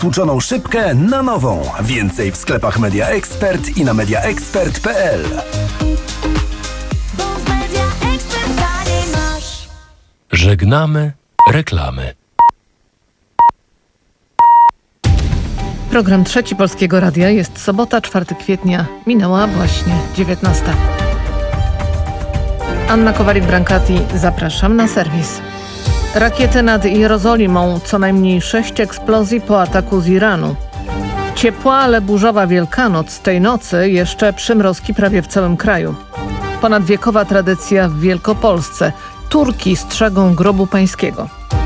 Tłuczoną szybkę na nową. Więcej w sklepach Media Expert i na mediaexpert.pl. Żegnamy reklamy. Program Trzeci Polskiego Radia. Jest sobota, 4 kwietnia. Minęła właśnie 19. Anna Kowalik-Brancati, zapraszam na serwis. Rakiety nad Jerozolimą, co najmniej 6 eksplozji po ataku z Iranu. Ciepła, ale burzowa Wielkanoc. Tej nocy jeszcze przymrozki prawie w całym kraju. Ponadwiekowa tradycja w Wielkopolsce. Turki strzegą grobu pańskiego.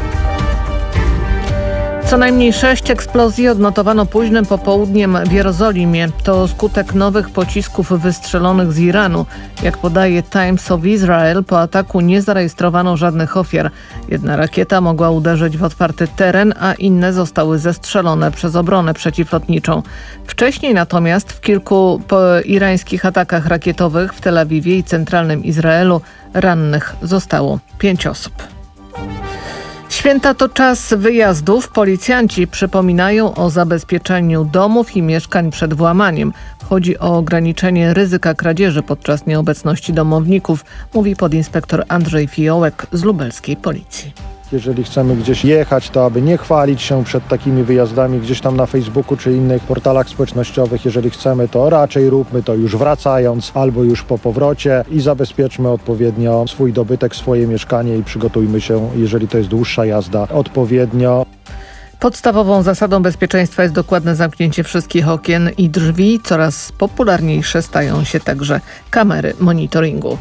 Co najmniej 6 eksplozji odnotowano późnym popołudniem w Jerozolimie. To skutek nowych pocisków wystrzelonych z Iranu. Jak podaje Times of Israel, po ataku nie zarejestrowano żadnych ofiar. Jedna rakieta mogła uderzyć w otwarty teren, a inne zostały zestrzelone przez obronę przeciwlotniczą. Wcześniej natomiast w kilku irańskich atakach rakietowych w Tel Awiwie i centralnym Izraelu rannych zostało 5 osób. Święta to czas wyjazdów. Policjanci przypominają o zabezpieczeniu domów i mieszkań przed włamaniem. Chodzi o ograniczenie ryzyka kradzieży podczas nieobecności domowników, mówi podinspektor Andrzej Fiołek z lubelskiej policji. Jeżeli chcemy gdzieś jechać, to aby nie chwalić się przed takimi wyjazdami gdzieś tam na Facebooku czy innych portalach społecznościowych. Jeżeli chcemy, to raczej róbmy to już wracając albo już po powrocie i zabezpieczmy odpowiednio swój dobytek, swoje mieszkanie i przygotujmy się, jeżeli to jest dłuższa jazda, odpowiednio. Podstawową zasadą bezpieczeństwa jest dokładne zamknięcie wszystkich okien i drzwi. Coraz popularniejsze stają się także kamery monitoringu.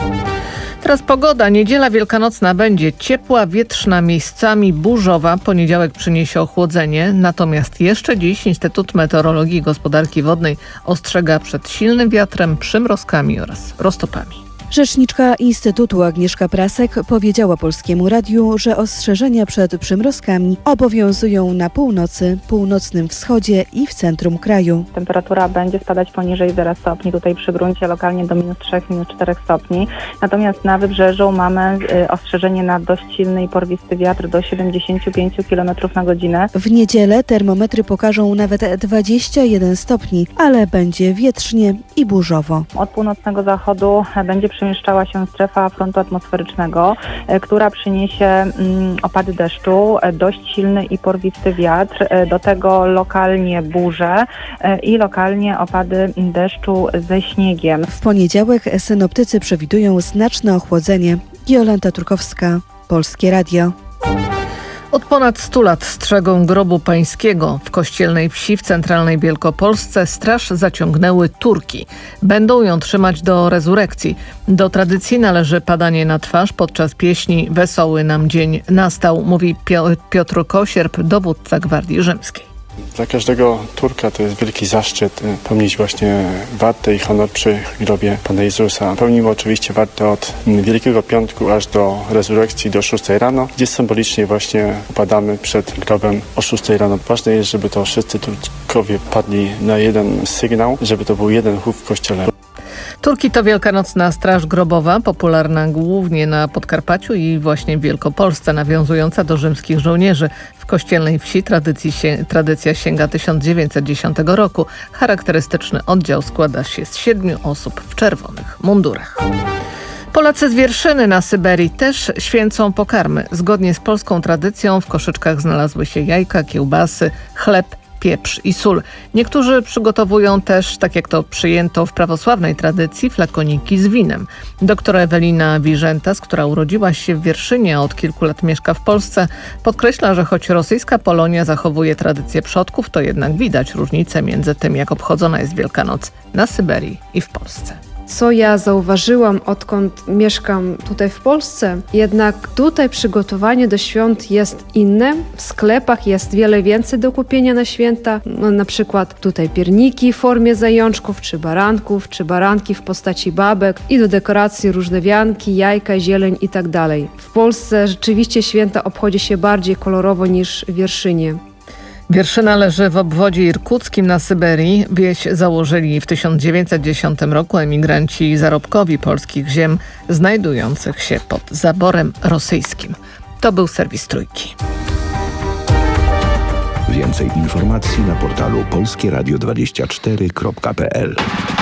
Teraz pogoda. Niedziela wielkanocna będzie ciepła, wietrzna, miejscami burzowa. Poniedziałek przyniesie ochłodzenie. Natomiast jeszcze dziś Instytut Meteorologii i Gospodarki Wodnej ostrzega przed silnym wiatrem, przymrozkami oraz roztopami. Rzeczniczka Instytutu Agnieszka Prasek powiedziała Polskiemu Radiu, że ostrzeżenia przed przymrozkami obowiązują na północy, północnym wschodzie i w centrum kraju. Temperatura będzie spadać poniżej 0 stopni, tutaj przy gruncie lokalnie do -3, -4 stopni. Natomiast na wybrzeżu mamy ostrzeżenie na dość silny i porwisty wiatr do 75 km na godzinę. W niedzielę termometry pokażą nawet 21 stopni, ale będzie wietrznie i burzowo. Od północnego zachodu będzie przemieszczała się strefa frontu atmosferycznego, która przyniesie opady deszczu, dość silny i porwisty wiatr, do tego lokalnie burze i lokalnie opady deszczu ze śniegiem. W poniedziałek synoptycy przewidują znaczne ochłodzenie. Jolanta Turkowska, Polskie Radio. Od ponad 100 lat strzegą grobu pańskiego. W Kościelnej Wsi w centralnej Wielkopolsce straż zaciągnęły Turki. Będą ją trzymać do rezurekcji. Do tradycji należy padanie na twarz podczas pieśni Wesoły nam dzień nastał, mówi Piotr Kosierp, dowódca Gwardii Rzymskiej. Dla każdego Turka to jest wielki zaszczyt pełnić właśnie wartę i honor przy grobie Pana Jezusa. Pełnimy oczywiście wartę od Wielkiego Piątku aż do rezurekcji do 6 rano, gdzie symbolicznie właśnie upadamy przed grobem o 6 rano. Ważne jest, żeby to wszyscy Turkowie padli na jeden sygnał, żeby to był jeden chów w kościele. Turki to wielkanocna straż grobowa, popularna głównie na Podkarpaciu i właśnie w Wielkopolsce, nawiązująca do rzymskich żołnierzy. W Kościelnej Wsi tradycja sięga 1910 roku. Charakterystyczny oddział składa się z 7 osób w czerwonych mundurach. Polacy z Wierszyny na Syberii też święcą pokarmy. Zgodnie z polską tradycją w koszyczkach znalazły się jajka, kiełbasy, chleb, pieprz i sól. Niektórzy przygotowują też, tak jak to przyjęto w prawosławnej tradycji, flakoniki z winem. Doktor Ewelina Wiżentas, która urodziła się w Wierszynie, a od kilku lat mieszka w Polsce, podkreśla, że choć rosyjska Polonia zachowuje tradycje przodków, to jednak widać różnicę między tym, jak obchodzona jest Wielkanoc na Syberii i w Polsce. Co ja zauważyłam, odkąd mieszkam tutaj w Polsce, jednak tutaj przygotowanie do świąt jest inne. W sklepach jest wiele więcej do kupienia na święta. Na przykład tutaj pierniki w formie zajączków, czy baranków, czy baranki w postaci babek i do dekoracji różne wianki, jajka, zieleń i tak dalej. W Polsce rzeczywiście święta obchodzi się bardziej kolorowo niż w Wierszynie. Wierszyna leży w obwodzie irkuckim na Syberii. Wieś założyli w 1910 roku emigranci zarobkowi polskich ziem znajdujących się pod zaborem rosyjskim. To był serwis Trójki. Więcej informacji na portalu polskieradio24.pl.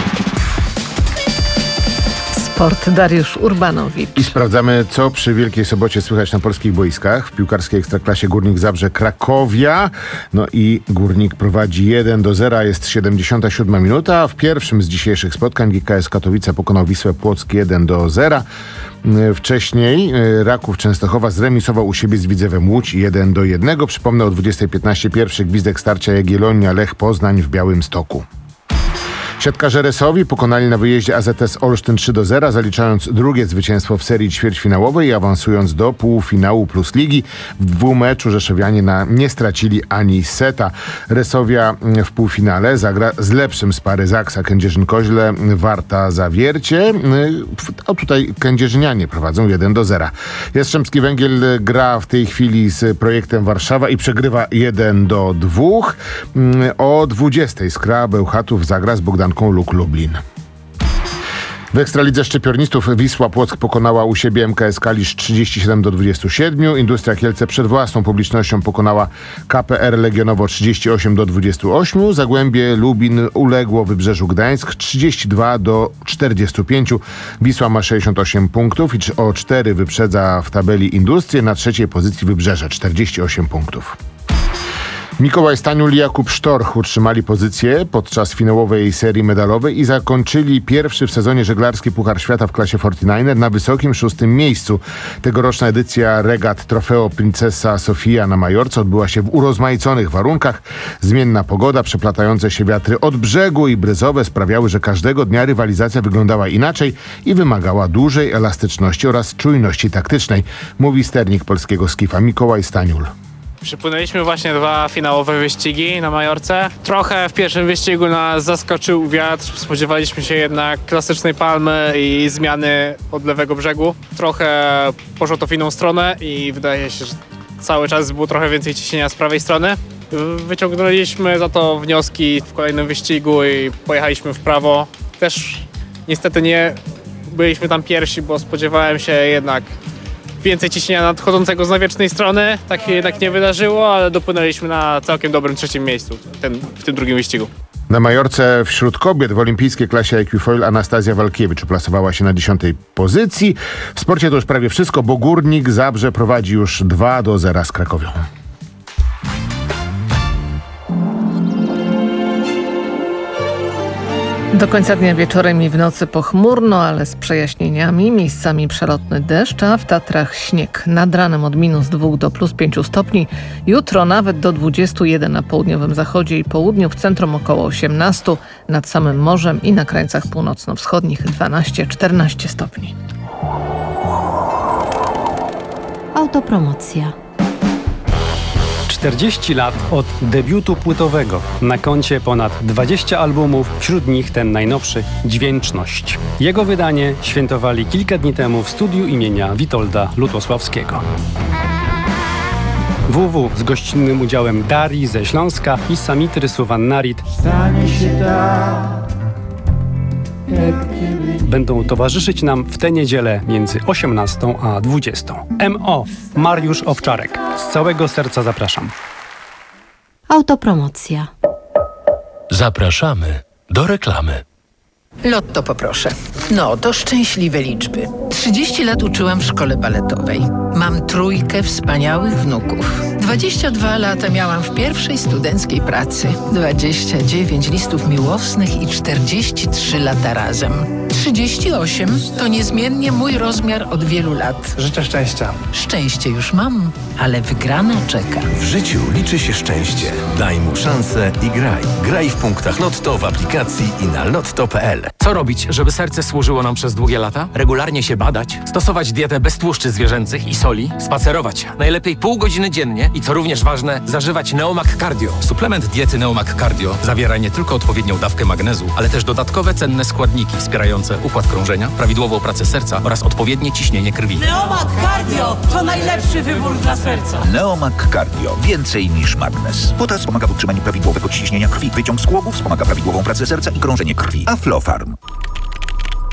Sport Dariusz Urbanowicz. I sprawdzamy, co przy Wielkiej Sobocie słychać na polskich boiskach. W piłkarskiej Ekstraklasie Górnik Zabrze Krakowia. No i Górnik prowadzi 1-0, jest 77 minuta. A w pierwszym z dzisiejszych spotkań GKS Katowice pokonał Wisłę Płock 1-0. Wcześniej Raków Częstochowa zremisował u siebie z Widzewem Łódź 1-1. Przypomnę, o 20:15 pierwszy gwizdek starcia Jagiellonia Lech Poznań w Białymstoku. Siatkarze Resowi pokonali na wyjeździe AZS Olsztyn 3-0, zaliczając drugie zwycięstwo w serii ćwierćfinałowej i awansując do półfinału Plus Ligi. W dwumeczu rzeszowianie nie stracili ani seta. Resowia w półfinale zagra z lepszym z pary Zaksa Kędzierzyn-Koźle Warta Zawiercie. A tutaj kędzierzynianie prowadzą 1-0. Jastrzębski Węgiel gra w tej chwili z Projektem Warszawa i przegrywa 1-2. O 20:00 Skra Bełchatów zagra z Bogdanem Luk Lublin. W Ekstralidze Szczypiornistów Wisła Płock pokonała u siebie MKS Kalisz 37-27. Industria Kielce przed własną publicznością pokonała KPR Legionowo 38-28. Zagłębie Lubin uległo Wybrzeżu Gdańsk 32-45. Wisła ma 68 punktów i o 4 wyprzedza w tabeli Industrię. Na trzeciej pozycji Wybrzeże 48 punktów. Mikołaj Staniul i Jakub Sztorch utrzymali pozycję podczas finałowej serii medalowej i zakończyli pierwszy w sezonie żeglarski Puchar Świata w klasie 49er na wysokim 6. miejscu. Tegoroczna edycja regat Trofeo Princesa Sofia na Majorce odbyła się w urozmaiconych warunkach. Zmienna pogoda, przeplatające się wiatry od brzegu i bryzowe sprawiały, że każdego dnia rywalizacja wyglądała inaczej i wymagała dużej elastyczności oraz czujności taktycznej, mówi sternik polskiego skifa Mikołaj Staniul. Przypłynęliśmy właśnie 2 finałowe wyścigi na Majorce. Trochę w pierwszym wyścigu nas zaskoczył wiatr. Spodziewaliśmy się jednak klasycznej palmy i zmiany od lewego brzegu. Trochę poszło to w inną stronę i wydaje się, że cały czas było trochę więcej ciśnienia z prawej strony. Wyciągnęliśmy za to wnioski w kolejnym wyścigu i pojechaliśmy w prawo. Też niestety nie byliśmy tam pierwsi, bo spodziewałem się jednak więcej ciśnienia nadchodzącego z nawiecznej strony. Tak się jednak nie wydarzyło, ale dopłynęliśmy na całkiem dobrym 3. miejscu w tym drugim wyścigu. Na Majorce wśród kobiet w olimpijskiej klasie Equifoil Anastazja Walkiewicz uplasowała się na 10. pozycji. W sporcie to już prawie wszystko, bo Górnik Zabrze prowadzi już 2-0 z Krakowią. Do końca dnia wieczorem i w nocy pochmurno, ale z przejaśnieniami, miejscami przelotny deszcz, a w Tatrach śnieg. Nad ranem od -2 do +5 stopni. Jutro nawet do 21 na południowym zachodzie i południu, w centrum około 18, nad samym morzem i na krańcach północno-wschodnich 12-14 stopni. Autopromocja. 40 lat od debiutu płytowego. Na koncie ponad 20 albumów, wśród nich ten najnowszy Dźwięczność. Jego wydanie świętowali kilka dni temu w studiu imienia Witolda Lutosławskiego. WW z gościnnym udziałem Darii ze Śląska i Samitry Suwannarit będą towarzyszyć nam w tę niedzielę między 18 a 20. M.O. Mariusz Owczarek. Z całego serca zapraszam. Autopromocja. Zapraszamy do reklamy. Lotto poproszę. No, to szczęśliwe liczby. 30 lat uczyłam w szkole baletowej. Mam 3 wspaniałych wnuków. 22 lata miałam w pierwszej studenckiej pracy. 29 listów miłosnych i 43 lata razem. 38 to niezmiennie mój rozmiar od wielu lat. Życzę szczęścia. Szczęście już mam, ale wygrana czeka. W życiu liczy się szczęście. Daj mu szansę i graj. Graj w punktach Lotto w aplikacji i na lotto.pl. Co robić, żeby serce służyło nam przez długie lata? Regularnie się badać, stosować dietę bez tłuszczy zwierzęcych i soli, spacerować. Najlepiej pół godziny dziennie i co również ważne, zażywać Neomag Cardio. Suplement diety Neomag Cardio zawiera nie tylko odpowiednią dawkę magnezu, ale też dodatkowe cenne składniki wspierające układ krążenia, prawidłową pracę serca oraz odpowiednie ciśnienie krwi. Neomag Cardio to najlepszy wybór dla serca. Neomag Cardio. Więcej niż magnez. Potas pomaga w utrzymaniu prawidłowego ciśnienia krwi. Wyciąg z kłobów wspomaga prawidłową pracę serca i krążenie krwi. Aflofarm.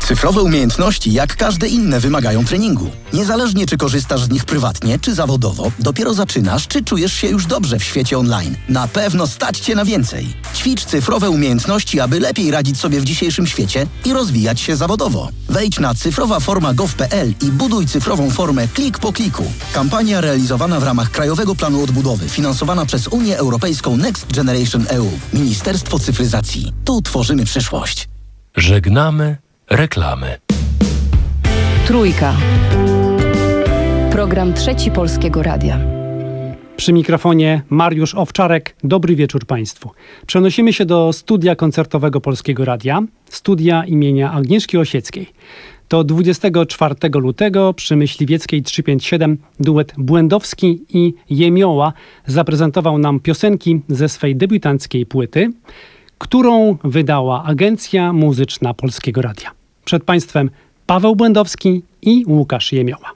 Cyfrowe umiejętności, jak każde inne, wymagają treningu. Niezależnie czy korzystasz z nich prywatnie, czy zawodowo, dopiero zaczynasz, czy czujesz się już dobrze w świecie online. Na pewno stać Cię na więcej. Ćwicz cyfrowe umiejętności, aby lepiej radzić sobie w dzisiejszym świecie i rozwijać się zawodowo. Wejdź na cyfrowaforma.gov.pl i buduj cyfrową formę klik po kliku. Kampania realizowana w ramach Krajowego Planu Odbudowy, finansowana przez Unię Europejską Next Generation EU. Ministerstwo Cyfryzacji. Tu tworzymy przyszłość. Żegnamy reklamy. Trójka. Program Trzeci Polskiego Radia. Przy mikrofonie Mariusz Owczarek. Dobry wieczór Państwu. Przenosimy się do studia koncertowego Polskiego Radia, studia imienia Agnieszki Osieckiej. To 24 lutego przy Myśliwieckiej 357 duet Błędowski i Jemioła zaprezentował nam piosenki ze swej debiutanckiej płyty, którą wydała Agencja Muzyczna Polskiego Radia. Przed Państwem Paweł Błędowski i Łukasz Jemioła.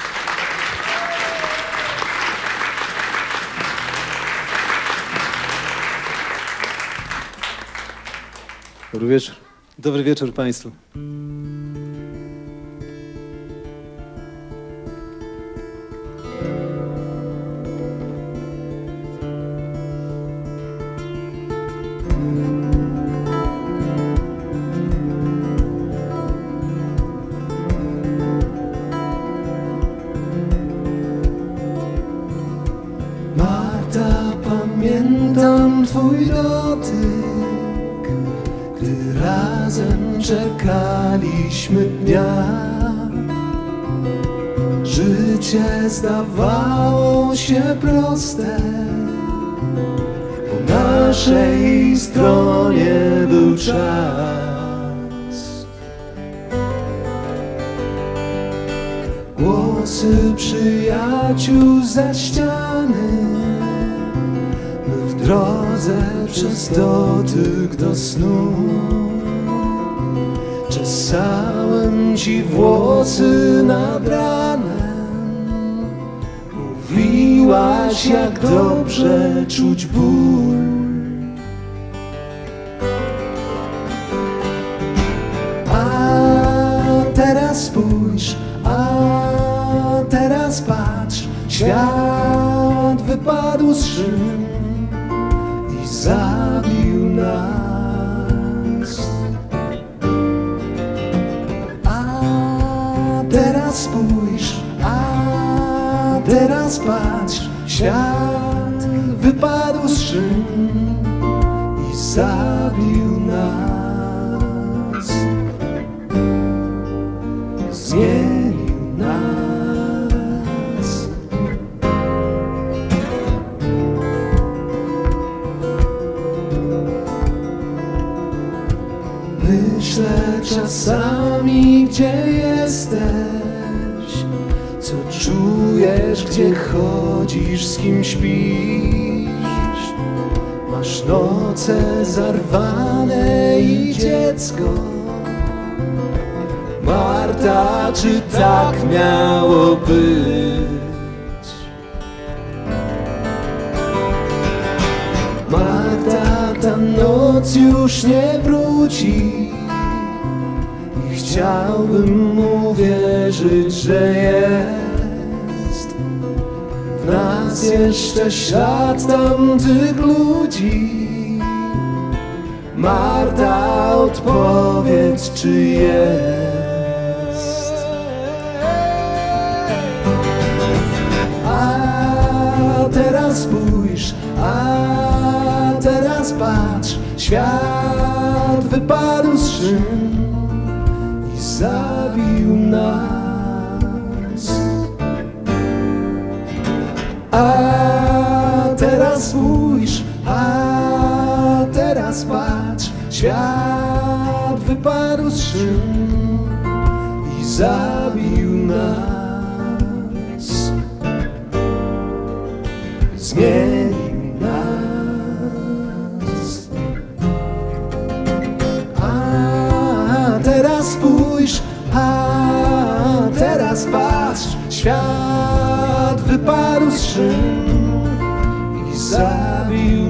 Dobry wieczór. Dobry wieczór Państwu. Marta, pamiętam Twój dotyk, gdy razem czekaliśmy dnia. Życie zdawało się proste, po naszej stronie był czas. Głosy przyjaciół za ściany, my w drodze przez dotyk do snu. Czesałem ci włosy nad ranem, mówiłaś, jak dobrze czuć ból. A teraz spójrz, a teraz patrz, świat wypadł z szyn i zabił nas. A teraz spójrz, a teraz patrz, świat wypadł z szyn i zabił nas. Zmienił nas. Myślę czasami, gdzie jesteś, co czujesz, gdzie chodzisz, z kim śpisz. Masz noce zarwane i dziecko. Marta, czy tak miało być? Marta, ta noc już nie wróci i chciałbym mu wierzyć, że jest w nas jeszcze ślad tamtych ludzi. Marta, odpowiedz, czy jest? A teraz spójrz, a teraz patrz, świat wypadł z szyn i zabił nas. A teraz spójrz, a teraz patrz, świat wypadł z szyn i zabił nas. Zmienił nas. A teraz spójrz, a teraz patrz, świat wypadł z szyn i zabił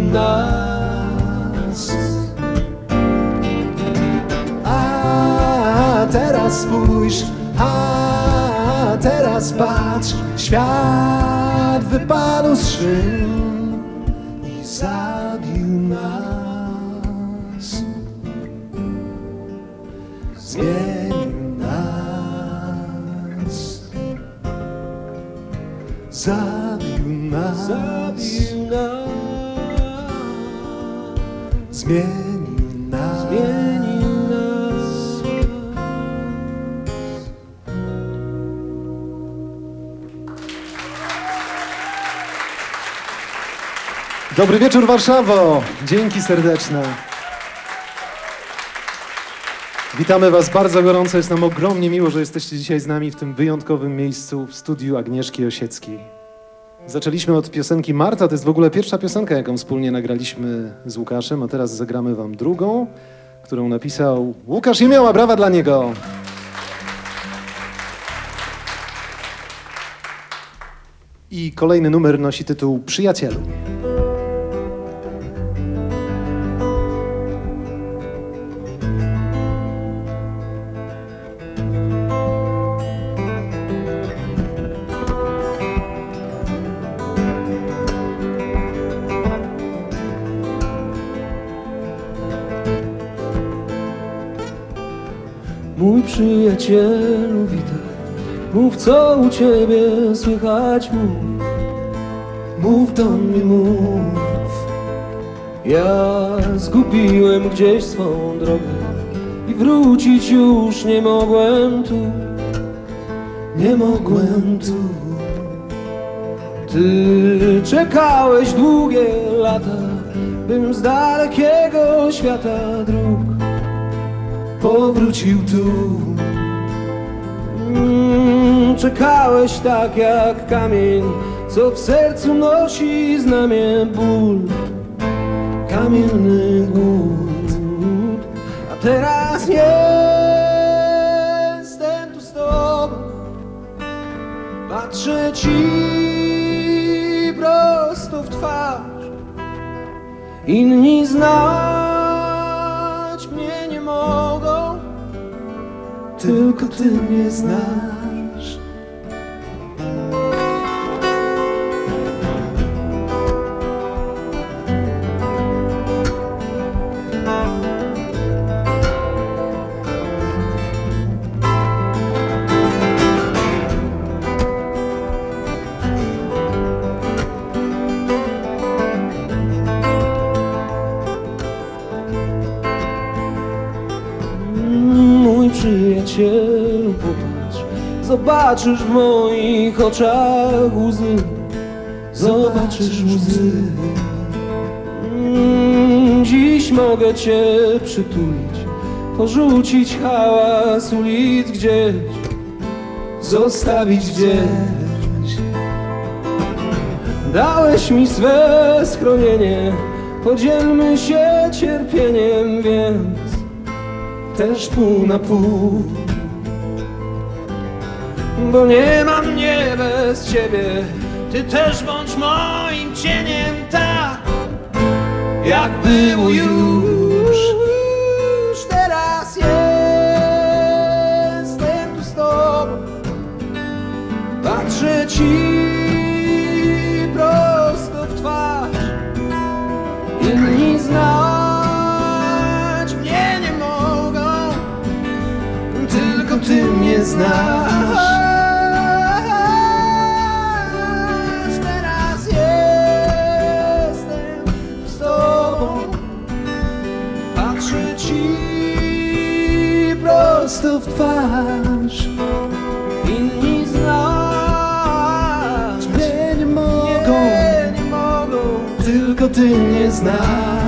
nas. A teraz teraz spójrz, a teraz patrz. Świat wypadł z szyn i zabił nas. Zmienił nas. Zabił nas. Zabił nas. Zmienił nas. Zmienił nas. Dobry wieczór, Warszawo! Dzięki serdeczne. Witamy Was bardzo gorąco. Jest nam ogromnie miło, że jesteście dzisiaj z nami w tym wyjątkowym miejscu w studiu Agnieszki Osieckiej. Zaczęliśmy od piosenki Marta. To jest w ogóle pierwsza piosenka, jaką wspólnie nagraliśmy z Łukaszem, a teraz zagramy Wam drugą, którą napisał Łukasz Jemioła. Brawa dla niego! I kolejny numer nosi tytuł Przyjacielu. Mój przyjacielu, witaj, mów co u ciebie słychać, mów do mnie, mów. Ja zgubiłem gdzieś swą drogę i wrócić już nie mogłem tu, nie mogłem tu. Ty czekałeś długie lata, bym z dalekiego świata dróg powrócił tu. Czekałeś tak jak kamień, co w sercu nosi znamię ból, kamienny głód. A teraz jestem tu z tobą, patrzę ci prosto w twarz. Inni znać mnie nie mogą, tylko ty mnie znasz. Przyjacielu, popatrz, zobaczysz w moich oczach łzy, zobaczysz łzy. Dziś mogę cię przytulić, porzucić hałas ulic gdzieś, zostawić gdzieś. Dałeś mi swe schronienie, podzielmy się cierpieniem, więc też pół na pół. Bo nie ma mnie bez ciebie, ty też bądź moim cieniem, tak jak było już. Teraz jestem tu z tobą, patrzę ci prosto w twarz. Inni znać mnie nie mogą, tylko ty mnie znasz. Teraz jestem z tobą, patrzę ci prosto w twarz. Inni znać mnie nie mogą, tylko ty mnie znasz.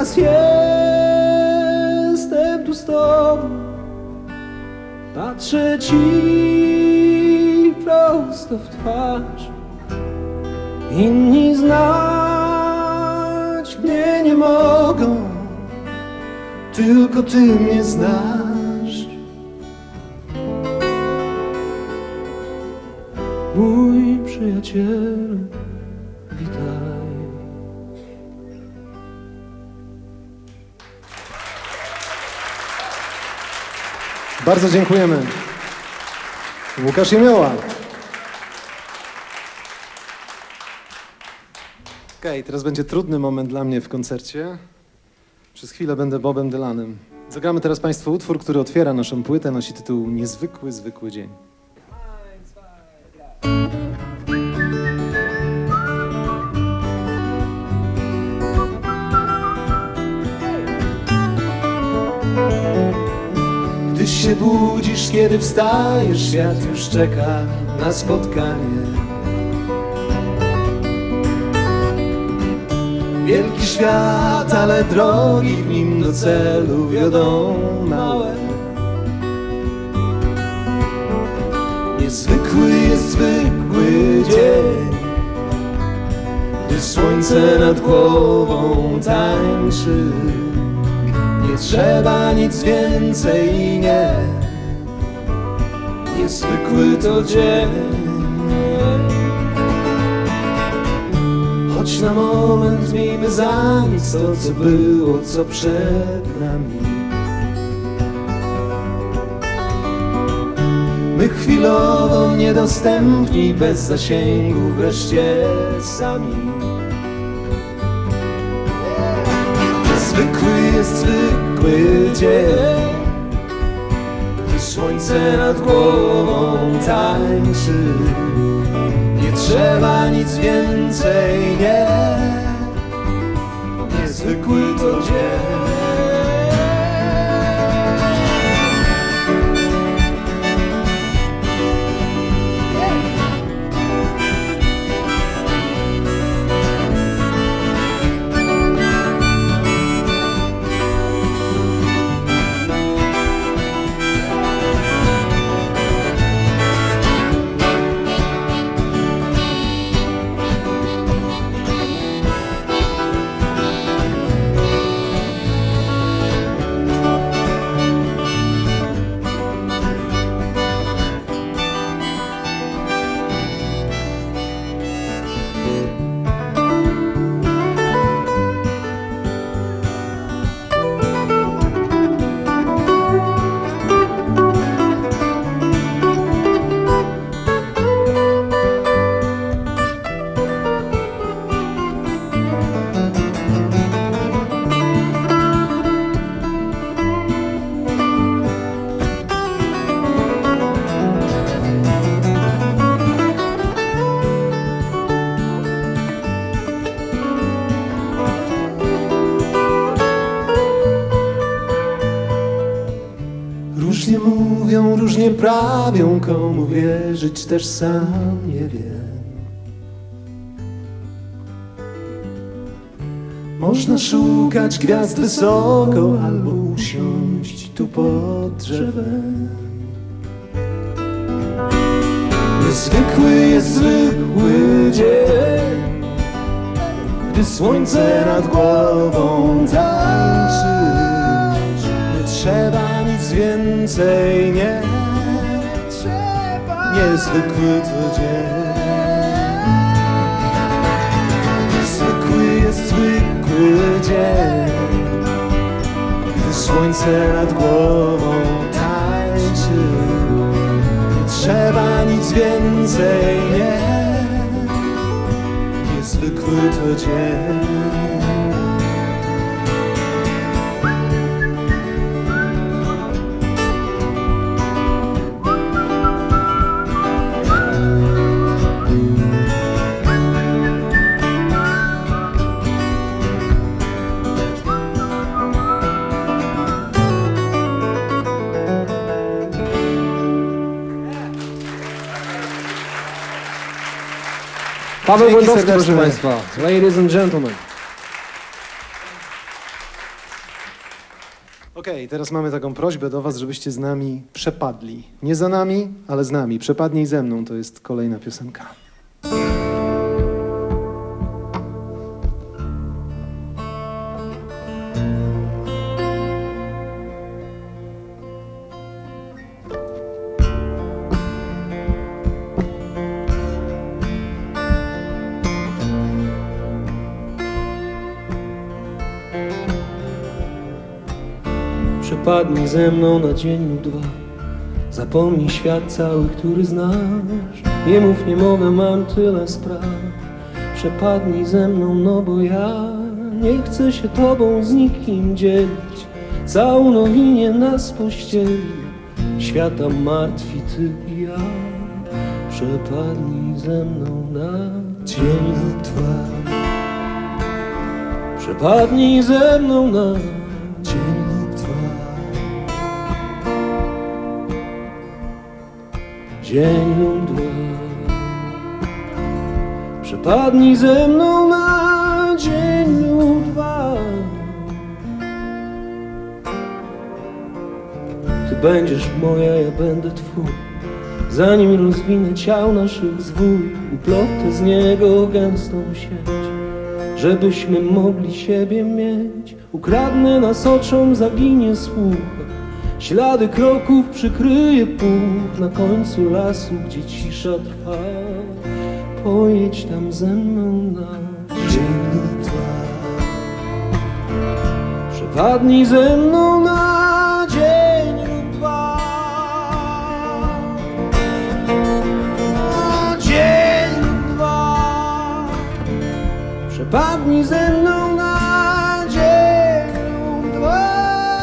teraz jestem tu z tobą, patrzę ci prosto w twarz. Inni znać mnie nie mogą, tylko ty mnie znasz. Mój przyjacielu, witaj. Bardzo dziękujemy. Łukasz Jemioła. Okej, teraz będzie trudny moment dla mnie w koncercie. Przez chwilę będę Bobem Dylanem. Zagramy teraz Państwu utwór, który otwiera naszą płytę. Nosi tytuł Niezwykły, zwykły dzień. Gdy się budzisz, kiedy wstajesz, świat już czeka na spotkanie. Wielki świat, ale drogi w nim do celu wiodą małe. Niezwykły jest zwykły dzień, gdy słońce nad głową tańczy. Nie trzeba nic więcej, nie. Niezwykły to dzień. Choć na moment miejmy za nic to, co było, co przed nami. My chwilowo niedostępni, bez zasięgu, wreszcie sami. Zwykły jest zwykły dzień, gdy słońce nad głową tańczy. Nie trzeba nic więcej, nie. Niezwykły to dzień. Różnie mówią, różnie prawią, komu wierzyć też sam nie wiem. Można szukać gwiazd wysoko albo usiąść tu pod drzewem. Niezwykły jest zwykły dzień, gdy słońce nad głową tańczy. Nie trzeba nic więcej, nie. Niezwykły to dzień. Niezwykły jest zwykły dzień, gdy słońce nad głową tańczy. Nie trzeba nic więcej, nie. Niezwykły to dzień. Paweł Głębowski, proszę Państwa. Ladies and gentlemen. Okej, teraz mamy taką prośbę do was, żebyście z nami przepadli. Nie za nami, ale z nami. Przepadnij ze mną, to jest kolejna piosenka. Przepadnij ze mną na dzień lub dwa. Zapomnij świat cały, który znasz. Nie mów, nie mogę, mam tyle spraw. Przepadnij ze mną, no bo ja nie chcę się tobą z nikim dzielić. Całą nowinię nas pościeli. Świata martwi ty i ja. Przepadnij ze mną na dzień lub dwa. Przepadnij ze mną na dzień lub dwa. Dzień lub dwa. Przepadnij ze mną na dzień lub dwa. Ty będziesz moja, ja będę twój. Zanim rozwinę ciał naszych zwój, uplotę z niego gęstą sieć, żebyśmy mogli siebie mieć. Ukradnę nas oczom, zaginie słuch. Ślady kroków przykryje puch na końcu lasu, gdzie cisza trwa. Pojedź tam ze mną na dzień lub dwa. Przepadnij ze mną na dzień lub dwa. Dzień lub dwa. Przepadnij ze mną na dzień lub dwa.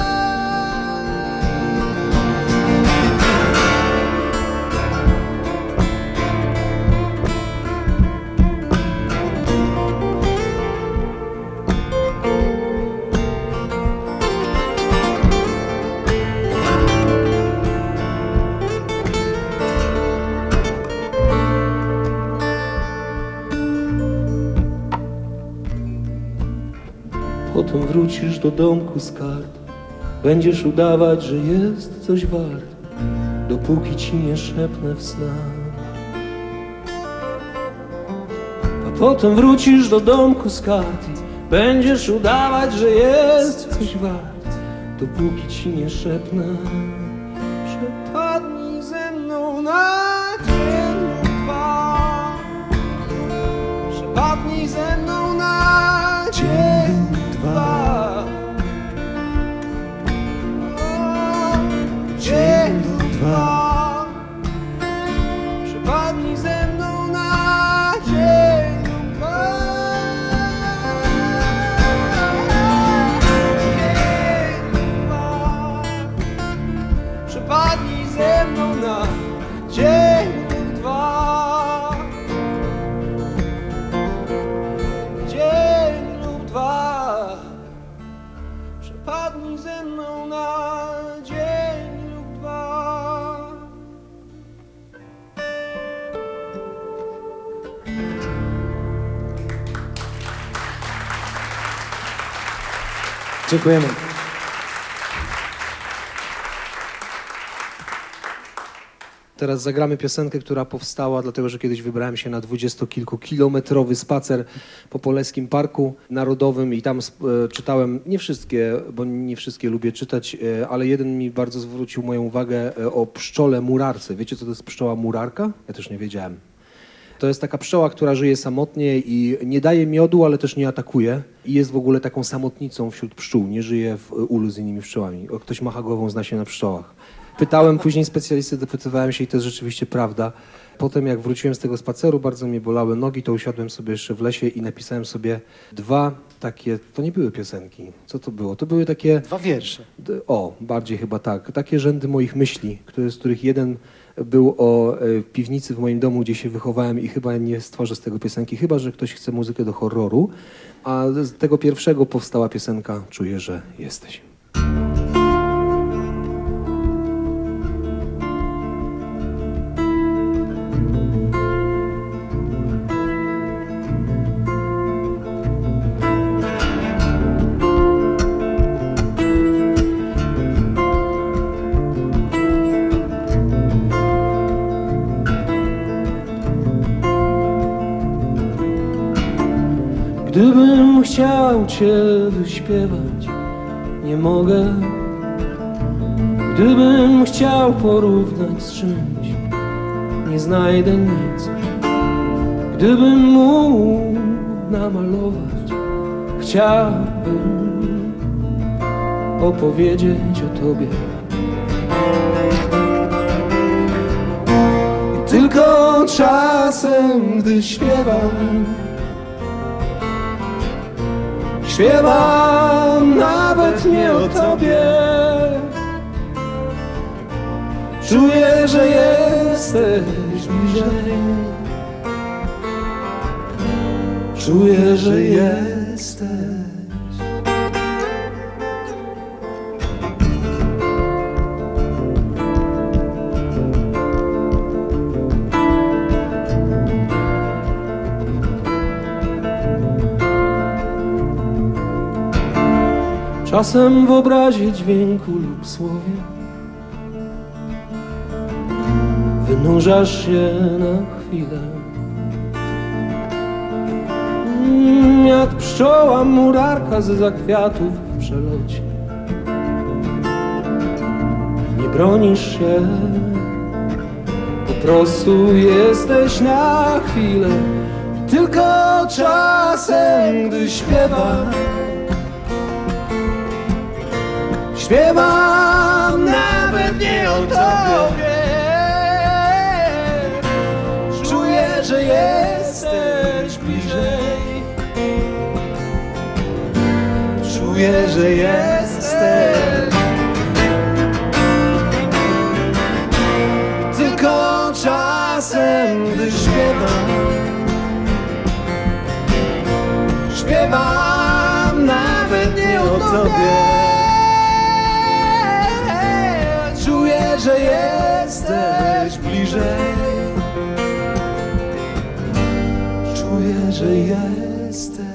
Potem wrócisz do domku z kart. Będziesz udawać, że jest coś wart, dopóki ci nie szepnę w snach. A potem wrócisz do domku z kart. Będziesz udawać, że jest coś wart, dopóki ci nie szepnę. Przepadnij ze mną na dzień lub dwa. Przepadnij ze mną na dzień lub dwa. Dzień lub dwa. Przepadnij ze mną na dzień lub dwa. Dzień lub dwa. Przepadnij ze mną na dzień lub dwa. Dzień lub dwa. Przepadnij ze mną na dzień lub dwa. Dziękujemy. Teraz zagramy piosenkę, która powstała dlatego, że kiedyś wybrałem się na 20-kilkukilometrowy spacer po Poleskim Parku Narodowym i tam czytałem, nie wszystkie, bo nie wszystkie lubię czytać, ale jeden mi bardzo zwrócił moją uwagę o pszczole murarce. Wiecie, co to jest pszczoła murarka? Ja też nie wiedziałem. To jest taka pszczoła, która żyje samotnie i nie daje miodu, ale też nie atakuje. I jest w ogóle taką samotnicą wśród pszczół, nie żyje w ulu z innymi pszczołami. Ktoś macha głową, zna się na pszczołach. Pytałem później specjalisty, dopytywałem się i to jest rzeczywiście prawda. Potem jak wróciłem z tego spaceru, bardzo mnie bolały nogi, to usiadłem sobie jeszcze w lesie i napisałem sobie dwa takie, to nie były piosenki. Co to było? To były takie... Dwa wiersze. O, bardziej chyba tak. Takie rzędy moich myśli, z których jeden był o piwnicy w moim domu, gdzie się wychowałem i chyba nie stworzę z tego piosenki, chyba że ktoś chce muzykę do horroru. A z tego pierwszego powstała piosenka Czuję, że jesteś. Gdybym chciał Cię wyśpiewać, nie mogę. Gdybym chciał porównać z czymś, nie znajdę nic. Gdybym mógł namalować, chciałbym opowiedzieć o Tobie. I tylko czasem, gdy śpiewam, śpiewam nawet nie o Tobie. Czuję, że jesteś bliżej. Czuję, że jesteś. Czasem w obrazie, dźwięku lub słowie wynurzasz się na chwilę. Jak pszczoła murarka zza kwiatów w przelocie. Nie bronisz się, po prostu jesteś na chwilę. Tylko czasem, gdy śpiewam, śpiewam nawet nie o Tobie. Czuję, że jesteś bliżej. Czuję, że jesteś. Tylko czasem, gdy śpiewam, śpiewam nawet nie o Tobie. Czuję, że jesteś bliżej. Czuję, że jesteś.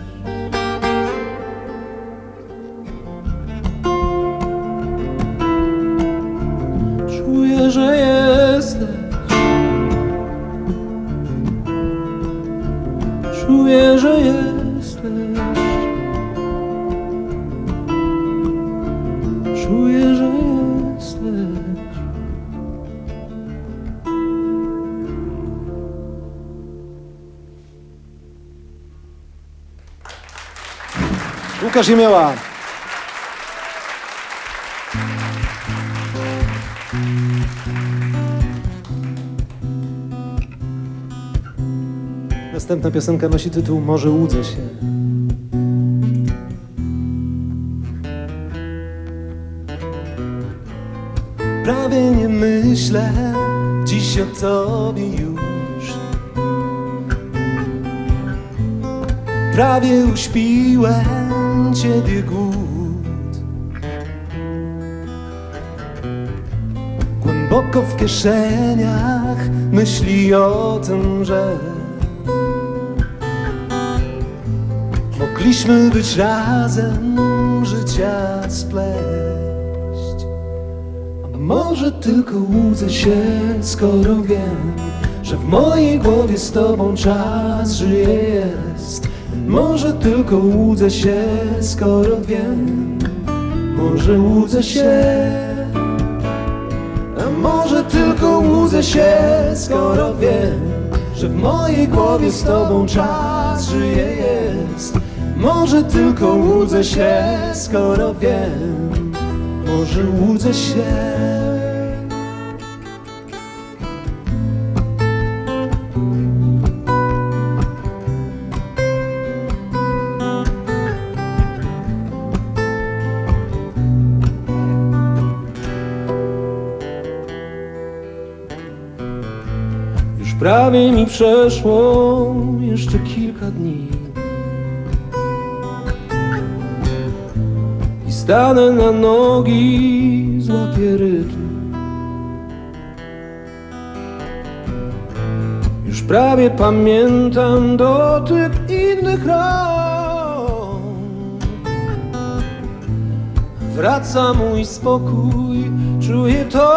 Czuję, że jesteś. Czuję, że jesteś. Czuję, że jesteś. Łukasz Jemioła. Następna piosenka nosi tytuł Może łudzę się. Prawie nie myślę dziś o Tobie już. Prawie uśpiłem Ciebie głód. Głęboko w kieszeniach myśli o tym, że mogliśmy być razem, życia spleść. A może tylko łudzę się, skoro wiem, że w mojej głowie z Tobą czas żyje jest. Może tylko łudzę się, skoro wiem, może łudzę się. A może tylko łudzę się, skoro wiem, że w mojej głowie z Tobą czas żyje jest. Może tylko łudzę się, skoro wiem, może łudzę się. Już prawie mi przeszło jeszcze kilka dni i stanę na nogi, złapię rytm. Już prawie pamiętam dotyk innych rąk. Wraca mój spokój, czuję to.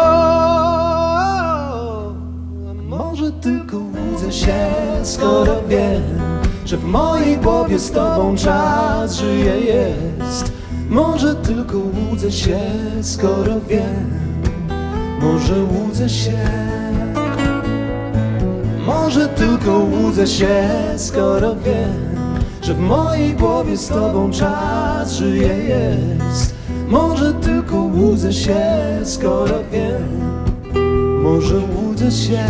A może tylko łudzę się, skoro wiem, że w mojej głowie z tobą czas żyje jest. Może tylko łudzę się, skoro wiem, może łudzę się. Może tylko łudzę się, skoro wiem, że w mojej głowie z tobą czas żyje jest. Może tylko łudzę się, skoro wiem, może łudzę się.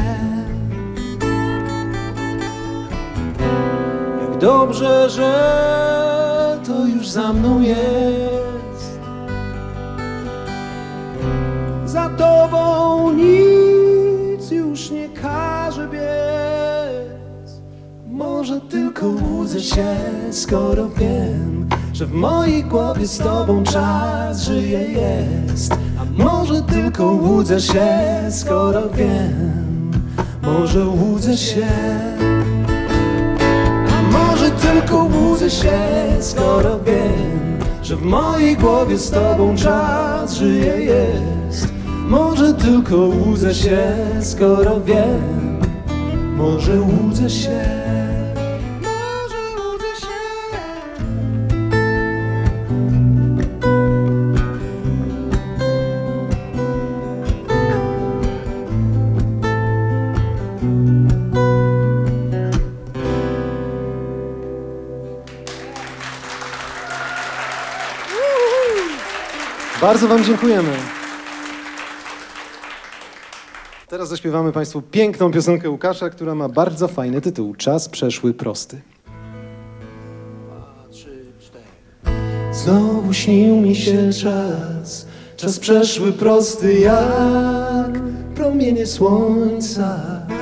Jak dobrze, że to już za mną jest. Za tobą nic już nie każe biec. Może tylko łudzę się, skoro wiem, że w mojej głowie z tobą czas żyje jest. A może tylko łudzę się, skoro wiem, może łudzę się. A może tylko łudzę się, skoro wiem, że w mojej głowie z tobą czas żyje jest. Może tylko łudzę się, skoro wiem, może łudzę się. Bardzo wam dziękujemy. Teraz zaśpiewamy państwu piękną piosenkę Łukasza, która ma bardzo fajny tytuł. Czas przeszły prosty. 2, 3, 4. Znowu śnił mi się czas, czas przeszły prosty jak promienie słońca.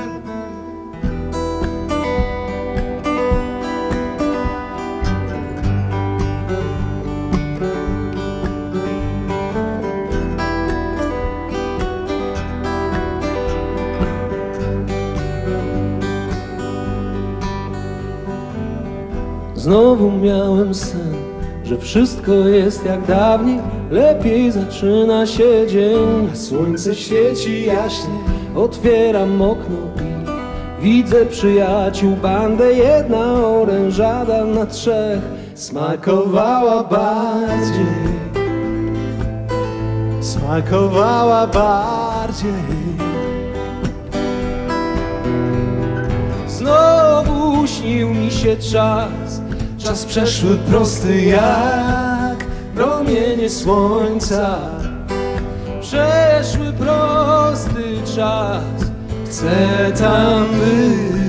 Znowu miałem sen, że wszystko jest jak dawniej. Lepiej zaczyna się dzień, a słońce świeci jaśnie. Otwieram okno i widzę przyjaciół bandę. Jedna orężada na 3 smakowała bardziej. Smakowała bardziej. Znowu śnił mi się czas, czas przeszły prosty jak promienie słońca. Przeszły prosty czas, chcę tam być.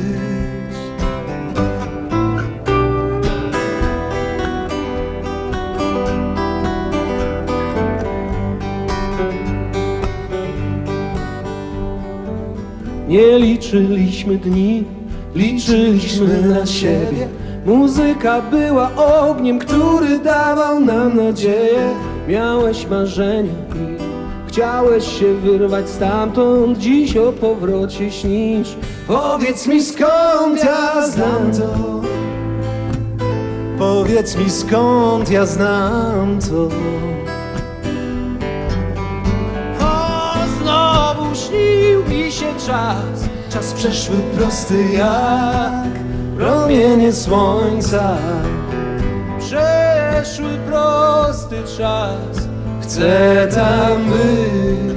Nie liczyliśmy dni, liczyliśmy na siebie. Muzyka była ogniem, który dawał nam nadzieję. Miałeś marzenia i chciałeś się wyrwać stamtąd. Dziś o powrocie śnisz. Powiedz mi, skąd ja znam to. Powiedz mi, skąd ja znam to. O, znowu śnił mi się czas, czas przeszły prosty jak promienie słońca. Przeszły prosty czas, chcę tam być.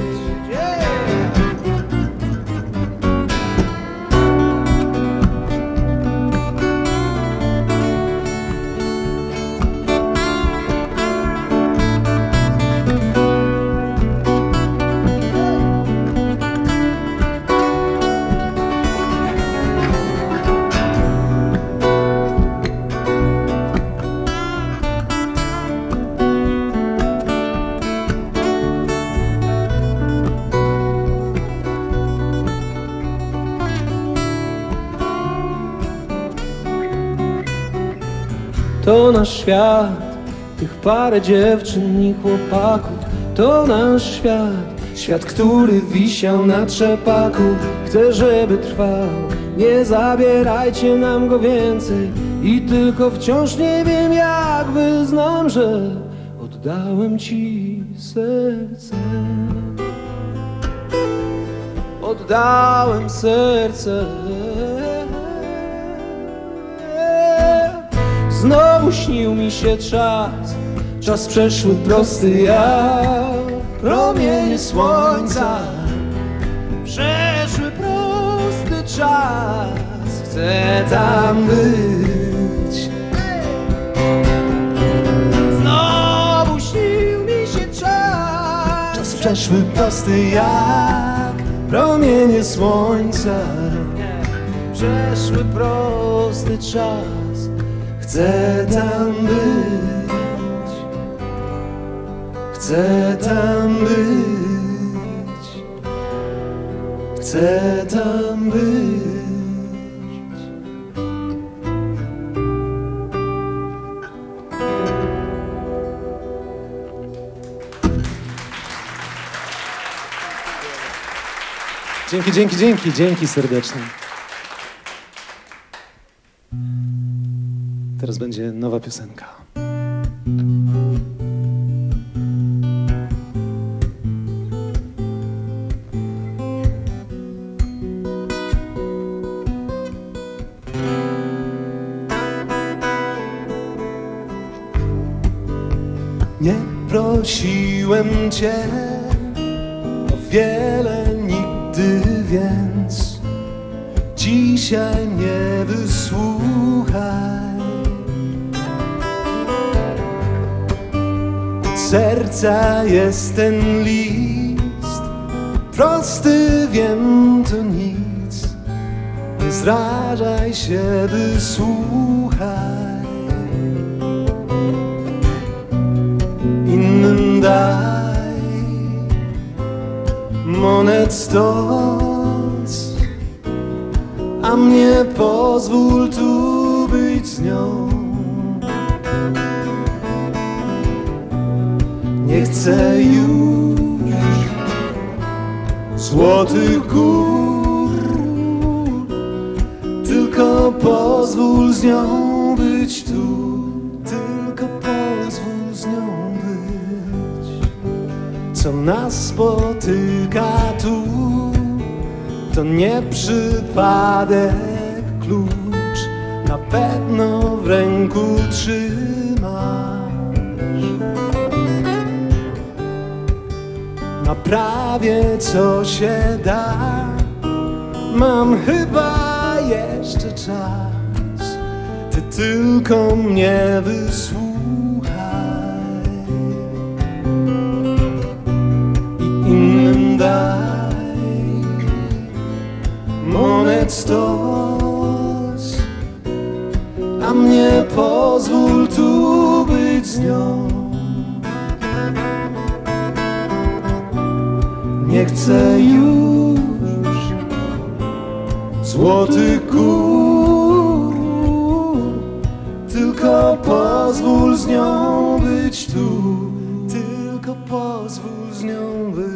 To nasz świat, tych parę dziewczyn i chłopaków. To nasz świat, świat, który wisiał na trzepaku. Chcę, żeby trwał, nie zabierajcie nam go więcej. I tylko wciąż nie wiem, jak wyznam, że oddałem ci serce. Oddałem serce. Znowu śnił mi się czas, czas przeszły prosty jak promienie słońca. Przeszły prosty czas, chcę tam być. Znowu śnił mi się czas, czas przeszły prosty jak promienie słońca. Przeszły prosty czas, chcę tam być. Chcę tam być. Chcę tam być. Dzięki serdecznie. Teraz będzie nowa piosenka. Nie prosiłem Cię o wiele nigdy, więc dzisiaj mnie wysłuchaj. Od serca jest ten list, prosty wiem, to nic. Nie zrażaj się, wysłuchaj. Innym daj monet stos, a mnie pozwól tu być z nią. Nie chcę już złotych gór, tylko pozwól z nią być tu, tylko pozwól z nią. Co nas spotyka tu, to nie przypadek, klucz na pewno w ręku trzymasz. Naprawię co się da, mam chyba jeszcze czas. Ty tylko mnie wysłuchaj. Innym daj monet stos, a mnie pozwól tu być z nią. Nie chcę już złotych gór, tylko pozwól z nią być tu, tylko pozwól z nią być.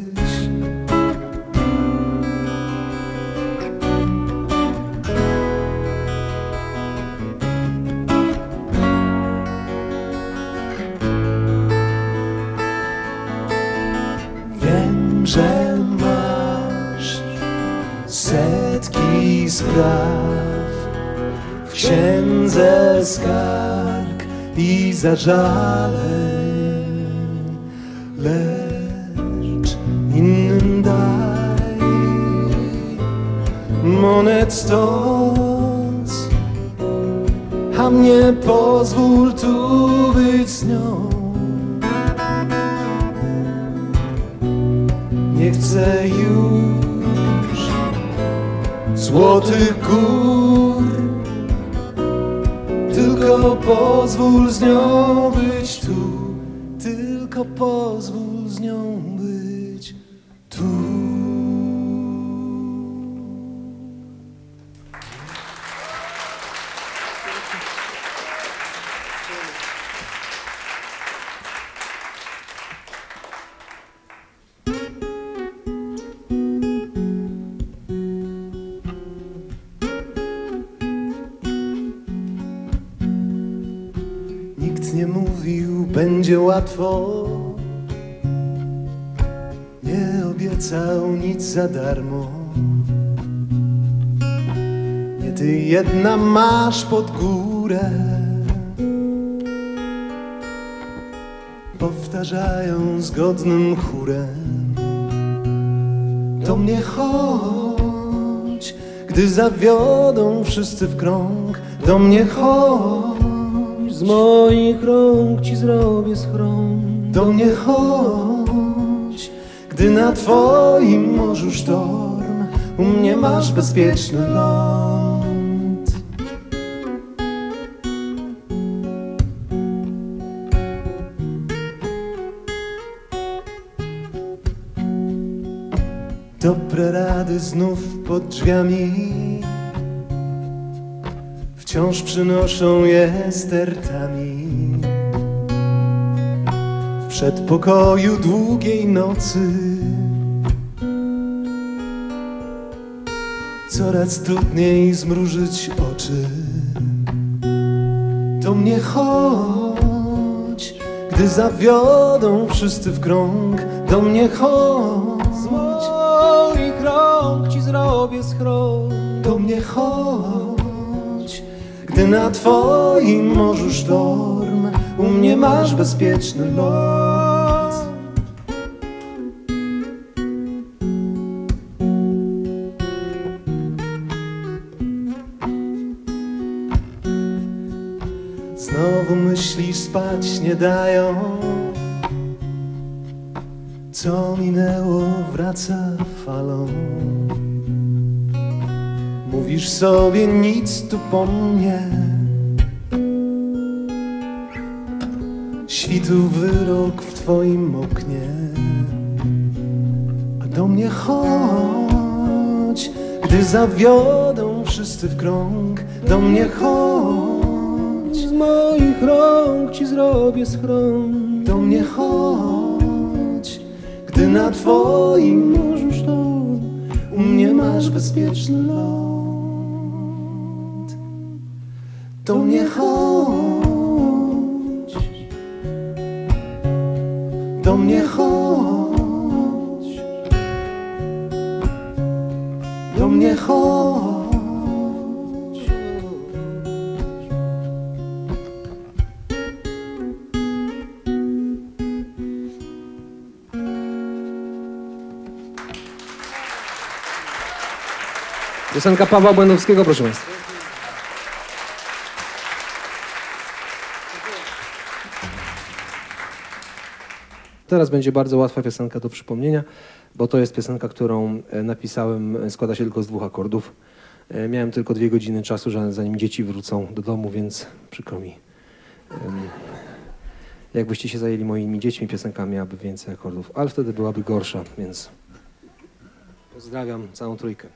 Wiem, że masz setki spraw w księdze skarg i zażaleń, lecz innym daj monet stos, a mnie pozwól tu być z nią. Nie chcę już złotych gór, tylko pozwól z nią być tu, tylko pozwól z nią być tu. Nie mówił, będzie łatwo, nie obiecał nic za darmo. Nie ty jedna masz pod górę, powtarzają zgodnym chórem. Do mnie chodź, gdy zawiodą wszyscy w krąg. Do mnie chodź, z moich rąk ci zrobię schron. Do mnie chodź, gdy na twoim morzu sztorm, u mnie masz bezpieczny ląd. Dobre rady znów pod drzwiami wciąż przynoszą je stertami. W przedpokoju długiej nocy coraz trudniej zmrużyć oczy. Do mnie chodź, gdy zawiodą wszyscy w krąg. Do mnie chodź, z moich rąk ci zrobię schron. Do mnie chodź, gdy na twoim morzu sztorm, u mnie masz bezpieczny ląd. Znowu myśli spać nie dają. Co minęło wraca falą. Mówisz sobie nic tu po mnie. Świtu wyrok w twoim oknie. A do mnie chodź, gdy zawiodą wszyscy w krąg. Do mnie chodź, z moich rąk ci zrobię schron. Do mnie chodź, gdy na twoim morzu sztorm, u mnie masz bezpieczny ląd. Do mnie chodź, do mnie chodź, do mnie chodź. Piosenka Pawła Błędowskiego, proszę Państwa. Teraz będzie bardzo łatwa piosenka do przypomnienia, bo to jest piosenka, którą napisałem, składa się tylko z 2 akordów. Miałem tylko 2 godziny czasu, zanim dzieci wrócą do domu, więc przykro mi. Jakbyście się zajęli moimi dziećmi, piosenka miałaby więcej akordów, ale wtedy byłaby gorsza, więc pozdrawiam całą trójkę.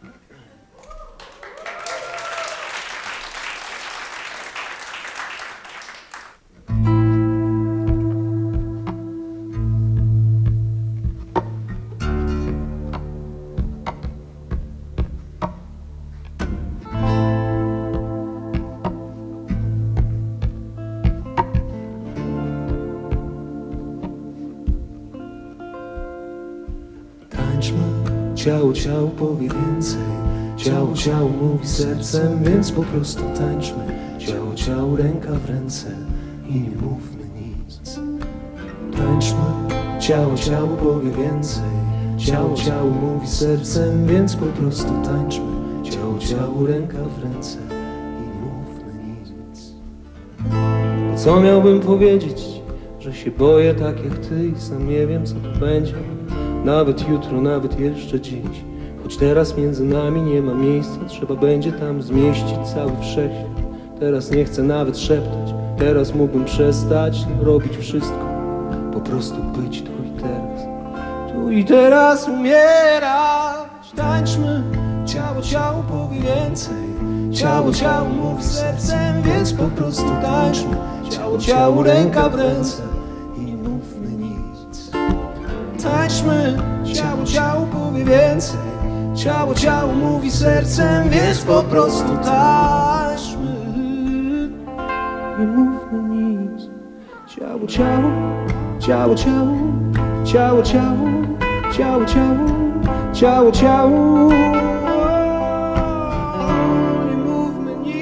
Ciało, ciało powie więcej. Ciało, ciało mówi sercem, więc po prostu tańczmy. Ciało, ciało, ręka w ręce i nie mówmy nic. Tańczmy. Ciało, ciało powie więcej. Ciało, ciało mówi sercem, więc po prostu tańczmy. Ciało, ciało, ręka w ręce i nie mówmy nic. Co miałbym powiedzieć, że się boję tak jak ty i sam nie wiem co to będzie. Nawet jutro, nawet jeszcze dziś. Choć teraz między nami nie ma miejsca, trzeba będzie tam zmieścić cały wszechświat. Teraz nie chcę nawet szeptać, teraz mógłbym przestać robić wszystko. Po prostu być tu i teraz. Tu i teraz umierać. Tańczmy, ciało, ciało powie więcej. Ciało, ciało mówi sercem, więc po prostu tańczmy. Ciało, ciało, ręka w ręce i nie mówmy nic. Tańczmy, ciało, ciało powie więcej. Ciało, ciało mówi sercem, więc po prostu tańczmy. Nie mówmy nic. Ciało, ciało, ciało, ciało, ciało, ciało, ciało, ciało, ciało, ciało. Nie mówmy nic.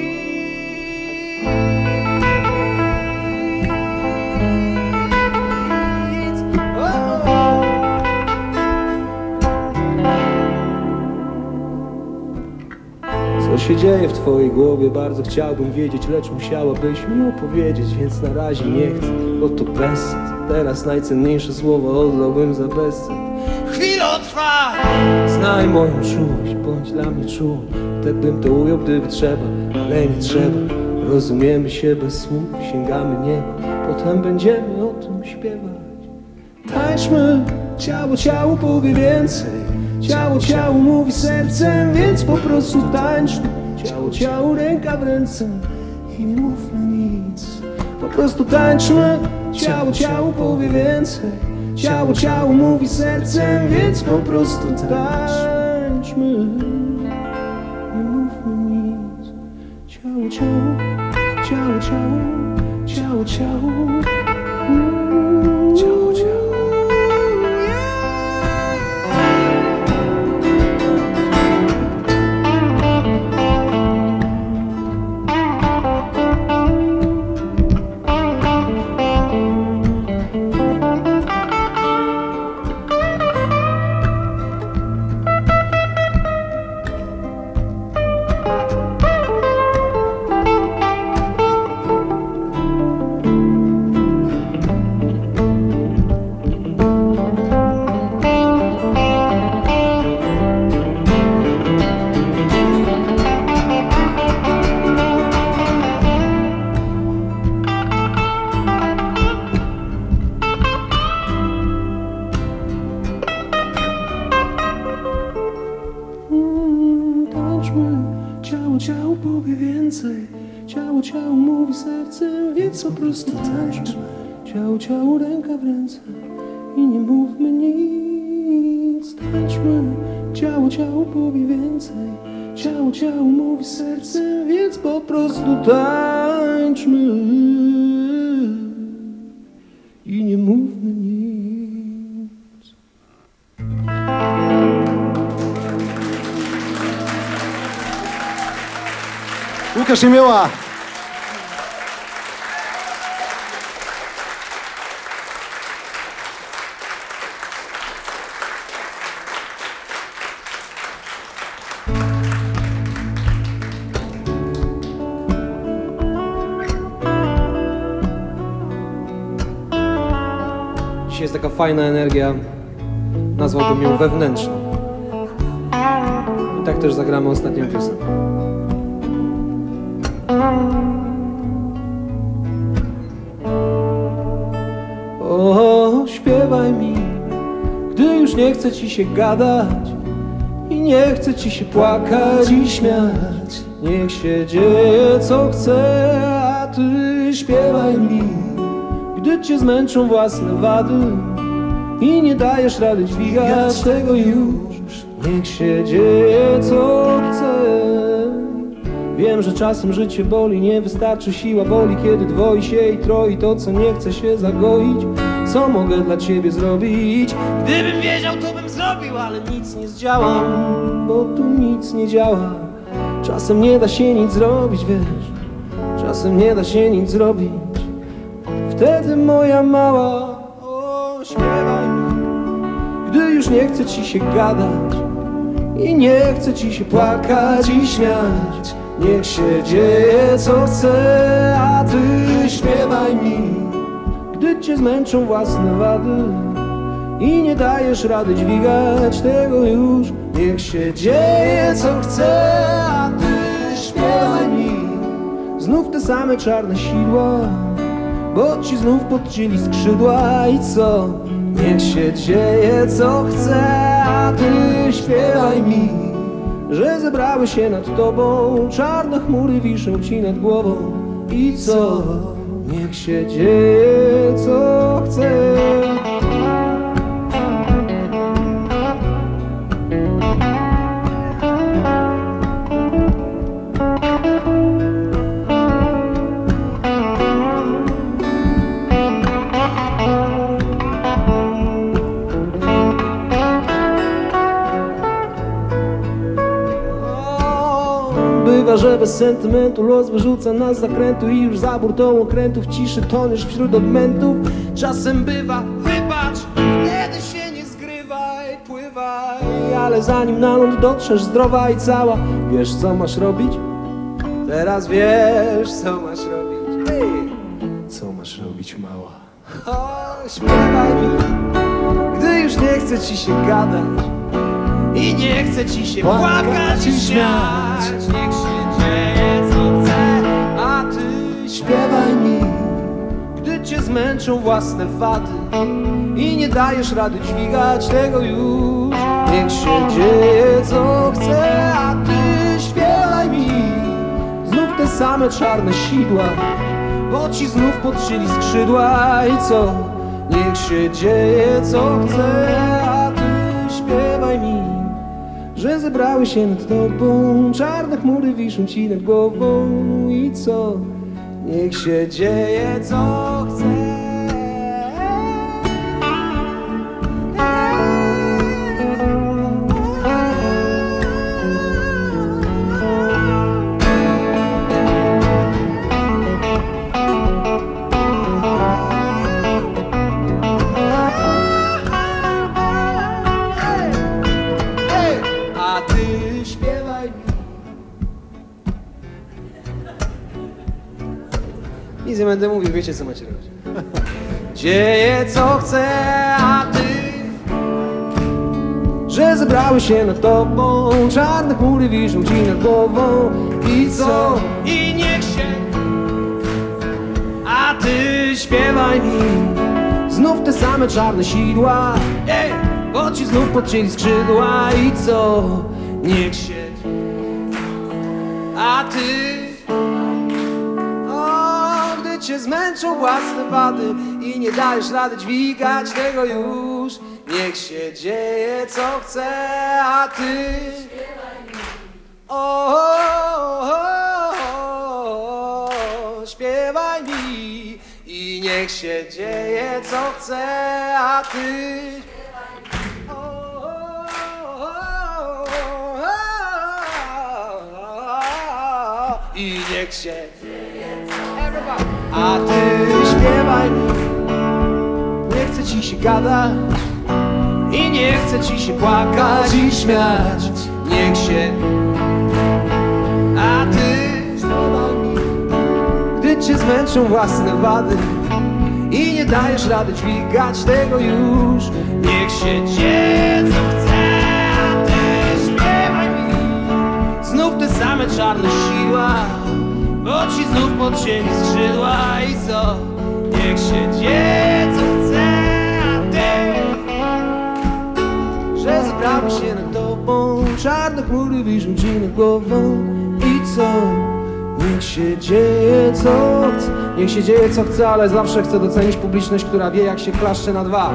się dzieje w twojej głowie? Bardzo chciałbym wiedzieć, lecz musiałabyś mi opowiedzieć. Więc na razie nie chcę, bo to bezsens. Teraz najcenniejsze słowo oddałbym za bezsens. Chwila trwa! Znaj moją czułość, bądź dla mnie czuły. Tak bym to ujął, gdyby trzeba, ale nie trzeba. Rozumiemy się bez słów, sięgamy nieba. Potem będziemy o tym śpiewać. Tańczmy, ciało, ciało powie więcej. Ciało, ciało mówi sercem, więc po prostu tańczmy. Ciało, ciało, ręka w ręce i nie mówmy nic. Po prostu tańczmy, ciało, ciało powie więcej. Ciało, ciało mówi sercem, więc po prostu tańczmy. Nie mówmy nic. Ciało, ciało, ciało, ciało, ciało, ciało. Ciało, ciało. Ciało, ciało powie więcej. Ciało, ciało mówi sercem, więc po prostu tańczmy. Ciało, ciało, ręka w ręce i nie mówmy nic. Tańczmy. Ciało, ciało powie więcej. Ciało, ciało mówi sercem, więc po prostu tańczmy i nie mówmy nic. Łukasz Jemioła. Dzisiaj jest taka fajna energia, nazwałbym ją wewnętrzną. I tak też zagramy ostatnią piosenkę. O, śpiewaj mi, gdy już nie chce ci się gadać i nie chce ci się płakać i śmiać. Niech się dzieje co chce, a ty śpiewaj mi, gdy cię zmęczą własne wady i nie dajesz rady dźwigać tego już. Niech się dzieje co chce. Wiem, że czasem życie boli, nie wystarczy siła woli, kiedy dwoi się i troi to, co nie chce się zagoić. Co mogę dla ciebie zrobić? Gdybym wiedział, to bym zrobił, ale nic nie zdziałam, bo tu nic nie działa. Czasem nie da się nic zrobić, wiesz, czasem nie da się nic zrobić. Wtedy moja mała, o, śpiewaj mi, gdy już nie chce ci się gadać i nie chce ci się płakać i śmiać. Niech się dzieje co chce, a ty śpiewaj mi, gdy cię zmęczą własne wady i nie dajesz rady dźwigać tego już. Niech się dzieje co chce, a ty śpiewaj mi, znów te same czarne sidła, bo ci znów podcięli skrzydła. I co? Niech się dzieje co chce, a ty śpiewaj mi, że zebrały się nad tobą czarne chmury, wiszą ci nad głową. I co? Niech się dzieje co chce. Bywa, że bez sentymentu los wyrzuca nas z zakrętu i już za burtą okrętów ciszy toniesz wśród odmętów. Czasem bywa, wybacz, wtedy się nie zgrywaj, pływaj, ale ale zanim na ląd dotrzesz zdrowa i cała, wiesz co masz robić? Teraz wiesz co masz robić. Ej, co masz robić, mała? O, śpiewaj mi, gdy już nie chce ci się gadać i nie chce ci się płakać i śmiać. Niech się dzieje co chce, a ty śpiewaj mi, gdy cię zmęczą własne wady i nie dajesz rady dźwigać tego już. Niech się dzieje co chce, a ty śpiewaj mi znów te same czarne sidła, bo ci znów podszyli skrzydła. I co? Niech się dzieje co chce, a ty śpiewaj mi, że zebrały się nad tobą czarne chmury, wiszą ci nad głową. I co? Niech się dzieje co chce. Nic nie będę mówił, wiecie co macie robić. Dzieje co chce, a ty, że zebrały się nad tobą czarne chmury, wiszą ci nad głową. I co? I niech się, a ty śpiewaj mi znów te same czarne sidła, bo ci znów podcięli skrzydła. I co? Niech się, a ty, cię zmęczą własne wady i nie dajesz rady dźwigać tego już. Niech się dzieje co chce, a ty śpiewaj mi i niech się dzieje co chce, a ty i niech się, a ty śpiewaj mi, nie chce ci się gadać i nie chce ci się płakać i śmiać. Niech się, a ty śpiewaj mi, gdy cię zmęczą własne wady i nie dajesz rady dźwigać tego już. Niech się dzieje co chce, a ty śpiewaj mi znów te same czarne siła, bo ci znów podcięli skrzydła. I co? Niech się dzieje co chce, a ty, że zebrały się nad tobą czarne chmury, wiszą ci nad głową. I co? Niech się dzieje co chce. Niech się dzieje co chce, ale zawsze chcę docenić publiczność, która wie jak się klaszcze na dwa.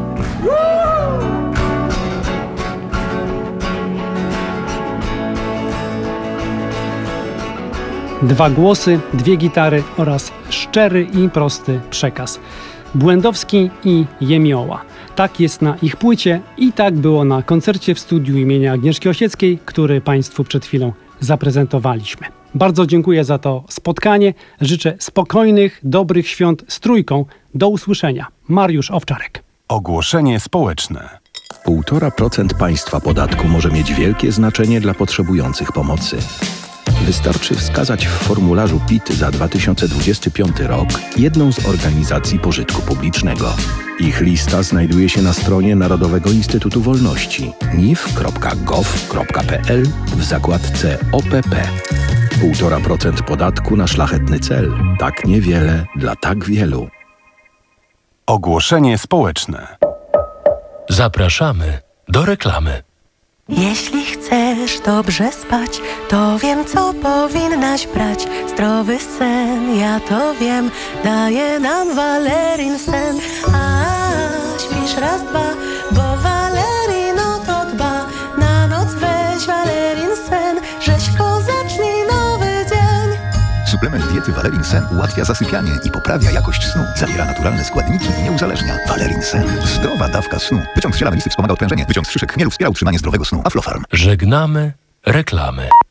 Dwa głosy, dwie gitary oraz szczery i prosty przekaz. Błędowski i Jemioła. Tak jest na ich płycie i tak było na koncercie w studiu imienia Agnieszki Osieckiej, który Państwu przed chwilą zaprezentowaliśmy. Bardzo dziękuję za to spotkanie. Życzę spokojnych, dobrych świąt z Trójką. Do usłyszenia. Mariusz Owczarek. Ogłoszenie społeczne. 1,5% państwa podatku może mieć wielkie znaczenie dla potrzebujących pomocy. Wystarczy wskazać w formularzu PIT za 2025 rok jedną z organizacji pożytku publicznego. Ich lista znajduje się na stronie Narodowego Instytutu Wolności nif.gov.pl w zakładce OPP. 1,5% podatku na szlachetny cel. Tak niewiele dla tak wielu. Ogłoszenie społeczne. Zapraszamy do reklamy. Jeśli chcesz dobrze spać, to wiem, co powinnaś brać. Zdrowy sen, ja to wiem, daje nam Valerin sen. A śpisz raz, dwa, bo Valerin o to dba. Na noc weź Valerin sen, rzeźko zacznij nowy dzień. Suplement diety Valerin Sen ułatwia zasypianie i poprawia jakość snu. Zawiera naturalne składniki i nie uzależnia. Valerin Sen. Zdrowa dawka snu. Wyciąg z ziela melisy wspomaga odprężenie. Wyciąg z szyszek chmielu wspiera utrzymanie zdrowego snu. Aflofarm. Żegnamy reklamy.